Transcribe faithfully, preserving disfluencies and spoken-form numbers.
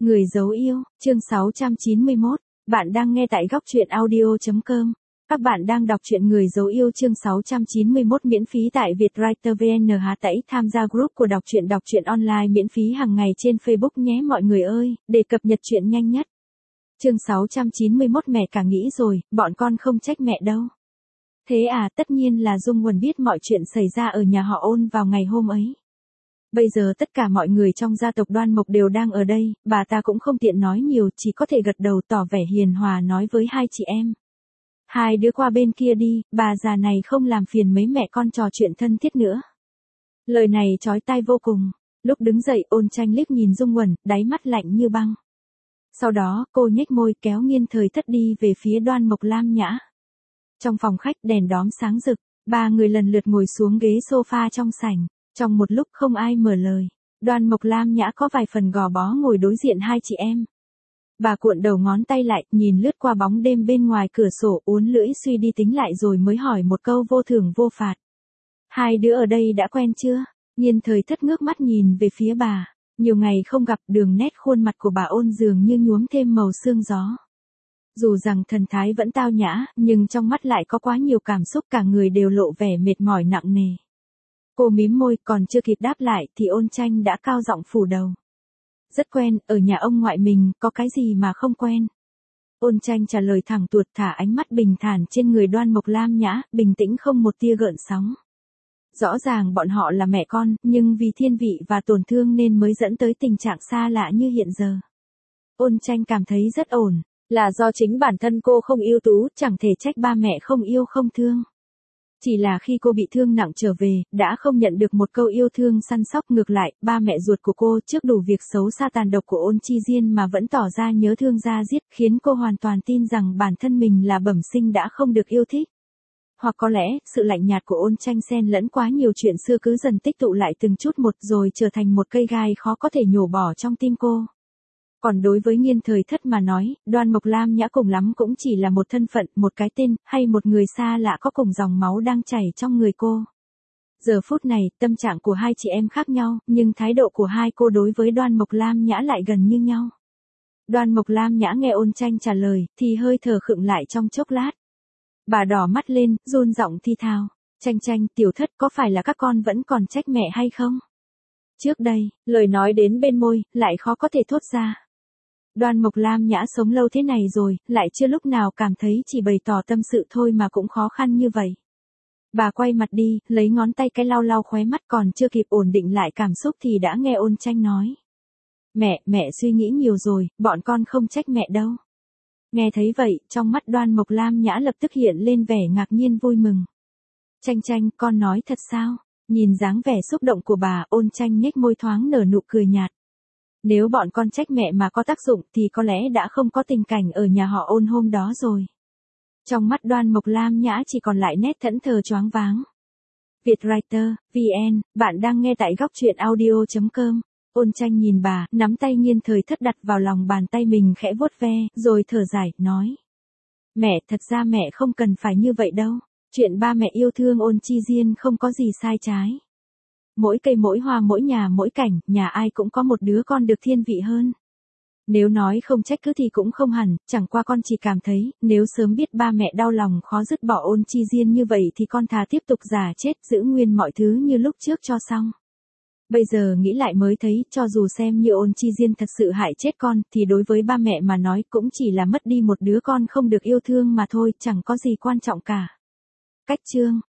Người dấu yêu, chương sáu trăm chín mươi mốt, bạn đang nghe tại góc truyện audio.com. Các bạn đang đọc truyện Người dấu yêu chương sáu trăm chín mươi mốt miễn phí tại Vietwriter vê en. Há tẩy tham gia group của đọc truyện đọc truyện online miễn phí hàng ngày trên Facebook nhé mọi người ơi, để cập nhật truyện nhanh nhất. Chương sáu trăm chín mươi mốt mẹ cả nghĩ rồi, bọn con không trách mẹ đâu. Thế à, tất nhiên là Dung Quần biết mọi chuyện xảy ra ở nhà họ Ôn vào ngày hôm ấy. Bây giờ tất cả mọi người trong gia tộc Đoan Mộc đều đang ở đây, bà ta cũng không tiện nói nhiều, chỉ có thể gật đầu tỏ vẻ hiền hòa nói với hai chị em. Hai đứa qua bên kia đi, bà già này không làm phiền mấy mẹ con trò chuyện thân thiết nữa. Lời này chói tai vô cùng. Lúc đứng dậy Ôn Tranh liếc nhìn Dung Quần, đáy mắt lạnh như băng. Sau đó cô nhếch môi kéo Nghiên Thời Thất đi về phía Đoan Mộc Lam Nhã. Trong phòng khách đèn đóm sáng rực, ba người lần lượt ngồi xuống ghế sofa trong sảnh. Trong một lúc không ai mở lời, Đoan Mộc Lam Nhã có vài phần gò bó ngồi đối diện hai chị em. Bà cuộn đầu ngón tay lại, nhìn lướt qua bóng đêm bên ngoài cửa sổ, uốn lưỡi suy đi tính lại rồi mới hỏi một câu vô thưởng vô phạt. Hai đứa ở đây đã quen chưa? Nghiên Thời Thất ngước mắt nhìn về phía bà. Nhiều ngày không gặp, đường nét khuôn mặt của bà Ôn dường như nhuốm thêm màu sương gió. Dù rằng thần thái vẫn tao nhã, nhưng trong mắt lại có quá nhiều cảm xúc, cả người đều lộ vẻ mệt mỏi nặng nề. Cô mím môi, còn chưa kịp đáp lại thì Ôn Tranh đã cao giọng phủ đầu. Rất quen, ở nhà ông ngoại mình, có cái gì mà không quen. Ôn Tranh trả lời thẳng tuột, thả ánh mắt bình thản trên người Đoan Mộc Lam Nhã, bình tĩnh không một tia gợn sóng. Rõ ràng bọn họ là mẹ con, nhưng vì thiên vị và tổn thương nên mới dẫn tới tình trạng xa lạ như hiện giờ. Ôn Tranh cảm thấy rất ổn, là do chính bản thân cô không ưu tú, chẳng thể trách ba mẹ không yêu không thương. Chỉ là khi cô bị thương nặng trở về, đã không nhận được một câu yêu thương săn sóc, ngược lại, ba mẹ ruột của cô trước đủ việc xấu xa tàn độc của Ôn Chi Diên mà vẫn tỏ ra nhớ thương da diết, khiến cô hoàn toàn tin rằng bản thân mình là bẩm sinh đã không được yêu thích. Hoặc có lẽ, sự lạnh nhạt của Ôn Tranh xen lẫn quá nhiều chuyện xưa cứ dần tích tụ lại từng chút một rồi trở thành một cây gai khó có thể nhổ bỏ trong tim cô. Còn đối với Nghiên Thời Thất mà nói, Đoan Mộc Lam Nhã cùng lắm cũng chỉ là một thân phận, một cái tên, hay một người xa lạ có cùng dòng máu đang chảy trong người cô. Giờ phút này, tâm trạng của hai chị em khác nhau, nhưng thái độ của hai cô đối với Đoan Mộc Lam Nhã lại gần như nhau. Đoan Mộc Lam Nhã nghe Ôn Tranh trả lời, thì hơi thở khựng lại trong chốc lát. Bà đỏ mắt lên, run giọng thi thào. Tranh Tranh, Tiểu Thất, có phải là các con vẫn còn trách mẹ hay không? Trước đây, lời nói đến bên môi, lại khó có thể thốt ra. Đoan Mộc Lam Nhã sống lâu thế này rồi, lại chưa lúc nào cảm thấy chỉ bày tỏ tâm sự thôi mà cũng khó khăn như vậy. Bà quay mặt đi, lấy ngón tay cái lau lau khóe mắt, còn chưa kịp ổn định lại cảm xúc thì đã nghe Ôn Tranh nói. Mẹ, mẹ suy nghĩ nhiều rồi, bọn con không trách mẹ đâu. Nghe thấy vậy, trong mắt Đoan Mộc Lam Nhã lập tức hiện lên vẻ ngạc nhiên vui mừng. Tranh Tranh, con nói thật sao? Nhìn dáng vẻ xúc động của bà, Ôn Tranh nhếch môi thoáng nở nụ cười nhạt. Nếu bọn con trách mẹ mà có tác dụng thì có lẽ đã không có tình cảnh ở nhà họ Ôn hôm đó rồi. Trong mắt Đoan Mộc Lam Nhã chỉ còn lại nét thẫn thờ choáng váng. Vietwriter, vê en, bạn đang nghe tại góc truyện audio.com. Ôn Tranh nhìn bà, nắm tay Nghiên Thời Thất đặt vào lòng bàn tay mình khẽ vuốt ve, rồi thở dài, nói. Mẹ, thật ra mẹ không cần phải như vậy đâu. Chuyện ba mẹ yêu thương Ôn Chi Diên không có gì sai trái. Mỗi cây mỗi hoa mỗi nhà mỗi cảnh, nhà ai cũng có một đứa con được thiên vị hơn. Nếu nói không trách cứ thì cũng không hẳn, chẳng qua con chỉ cảm thấy, nếu sớm biết ba mẹ đau lòng khó dứt bỏ Ôn Chi Diên như vậy thì con thà tiếp tục giả chết, giữ nguyên mọi thứ như lúc trước cho xong. Bây giờ nghĩ lại mới thấy, cho dù xem như Ôn Chi Diên thật sự hại chết con, thì đối với ba mẹ mà nói cũng chỉ là mất đi một đứa con không được yêu thương mà thôi, chẳng có gì quan trọng cả. Cách chương